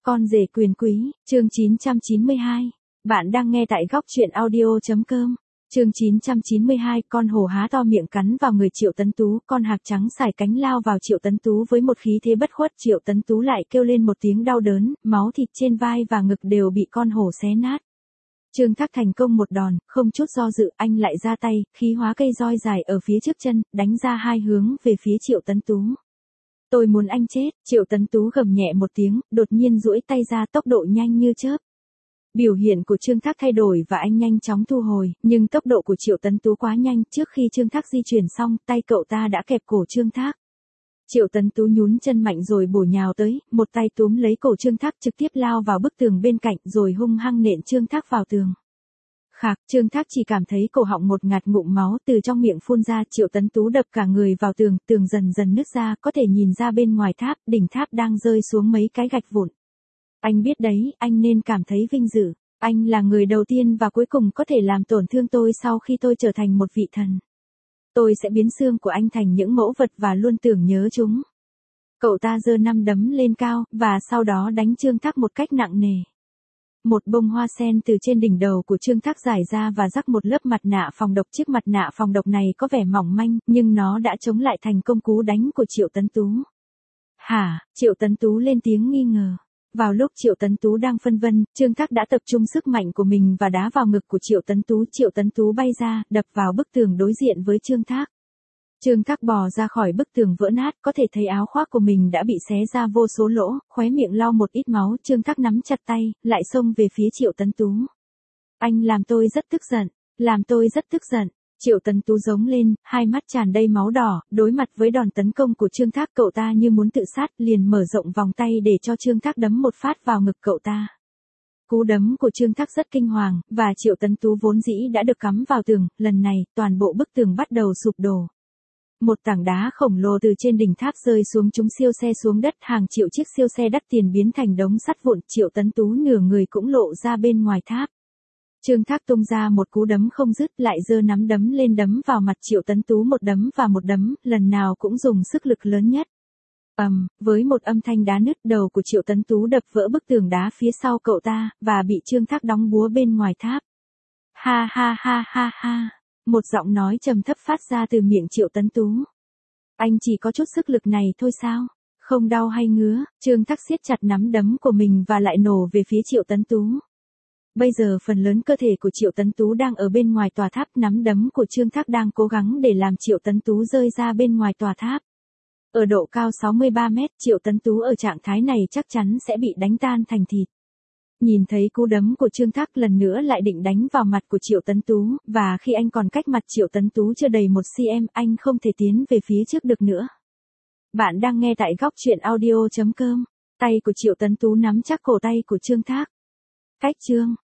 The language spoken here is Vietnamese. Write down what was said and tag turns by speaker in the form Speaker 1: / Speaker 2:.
Speaker 1: Con rể quyền quý, chương 992. Bạn đang nghe tại góc truyện audio.com. Chương 992, con hổ há to miệng cắn vào người Triệu Tấn Tú, con hạc trắng xải cánh lao vào Triệu Tấn Tú với một khí thế bất khuất. Triệu Tấn Tú lại kêu lên một tiếng đau đớn, máu thịt trên vai và ngực đều bị con hổ xé nát. Trương Thác thành công một đòn, không chút do dự, anh lại ra tay, khí hóa cây roi dài ở phía trước chân, đánh ra hai hướng về phía Triệu Tấn Tú. Tôi muốn anh chết, Triệu Tấn Tú gầm nhẹ một tiếng, đột nhiên duỗi tay ra, tốc độ nhanh như chớp. Biểu hiện của Trương Thác thay đổi và anh nhanh chóng thu hồi, nhưng tốc độ của Triệu Tấn Tú quá nhanh, trước khi Trương Thác di chuyển xong, tay cậu ta đã kẹp cổ Trương Thác. Triệu Tấn Tú nhún chân mạnh rồi bổ nhào tới, một tay túm lấy cổ Trương Thác trực tiếp lao vào bức tường bên cạnh rồi hung hăng nện Trương Thác vào tường. Khạc, Trương Thác chỉ cảm thấy cổ họng một ngạt ngụm máu từ trong miệng phun ra. Triệu Tấn Tú đập cả người vào tường, tường dần dần nứt ra, có thể nhìn ra bên ngoài tháp, đỉnh tháp đang rơi xuống mấy cái gạch vụn. Anh biết đấy, anh nên cảm thấy vinh dự. Anh là người đầu tiên và cuối cùng có thể làm tổn thương tôi sau khi tôi trở thành một vị thần. Tôi sẽ biến xương của anh thành những mẫu vật và luôn tưởng nhớ chúng. Cậu ta giơ năm đấm lên cao, và sau đó đánh Trương Thác một cách nặng nề. Một bông hoa sen từ trên đỉnh đầu của Trương Thác rải ra và rắc một lớp mặt nạ phòng độc. Chiếc mặt nạ phòng độc này có vẻ mỏng manh, nhưng nó đã chống lại thành công cú đánh của Triệu Tấn Tú. Hả? Triệu Tấn Tú lên tiếng nghi ngờ. Vào lúc Triệu Tấn Tú đang phân vân, Trương Thác đã tập trung sức mạnh của mình và đá vào ngực của Triệu Tấn Tú. Triệu Tấn Tú bay ra, đập vào bức tường đối diện với Trương Thác. Trương Thác bò ra khỏi bức tường vỡ nát, có thể thấy áo khoác của mình đã bị xé ra vô số lỗ, khóe miệng lau một ít máu. Trương Thác nắm chặt tay, lại xông về phía Triệu Tấn Tú. Anh làm tôi rất tức giận, làm tôi rất tức giận. Triệu Tấn Tú giống lên, hai mắt tràn đầy máu đỏ, đối mặt với đòn tấn công của Trương Thác, cậu ta như muốn tự sát, liền mở rộng vòng tay để cho Trương Thác đấm một phát vào ngực cậu ta. Cú đấm của Trương Thác rất kinh hoàng, và Triệu Tấn Tú vốn dĩ đã được cắm vào tường, lần này, toàn bộ bức tường bắt đầu sụp đổ. Một tảng đá khổng lồ từ trên đỉnh tháp rơi xuống, chúng siêu xe xuống đất, hàng triệu chiếc siêu xe đắt tiền biến thành đống sắt vụn. Triệu Tấn Tú nửa người cũng lộ ra bên ngoài tháp. Trương Thác tung ra một cú đấm không dứt, lại giơ nắm đấm lên đấm vào mặt Triệu Tấn Tú một đấm và một đấm, lần nào cũng dùng sức lực lớn nhất. Với một âm thanh đá nứt, đầu của Triệu Tấn Tú đập vỡ bức tường đá phía sau cậu ta, và bị Trương Thác đóng búa bên ngoài tháp. Ha ha ha ha ha. Một giọng nói trầm thấp phát ra từ miệng Triệu Tấn Tú. Anh chỉ có chút sức lực này thôi sao? Không đau hay ngứa? Trương Thác siết chặt nắm đấm của mình và lại nổ về phía Triệu Tấn Tú. Bây giờ phần lớn cơ thể của Triệu Tấn Tú đang ở bên ngoài tòa tháp, nắm đấm của Trương Thác đang cố gắng để làm Triệu Tấn Tú rơi ra bên ngoài tòa tháp. Ở độ cao 63 mét, Triệu Tấn Tú ở trạng thái này chắc chắn sẽ bị đánh tan thành thịt. Nhìn thấy cú đấm của Trương Thác lần nữa lại định đánh vào mặt của Triệu Tấn Tú, và khi anh còn cách mặt Triệu Tấn Tú chưa đầy 1 cm, anh không thể tiến về phía trước được nữa. Bạn đang nghe tại góc truyện audio.com. Tay của Triệu Tấn Tú nắm chắc cổ tay của Trương Thác. Cách Trương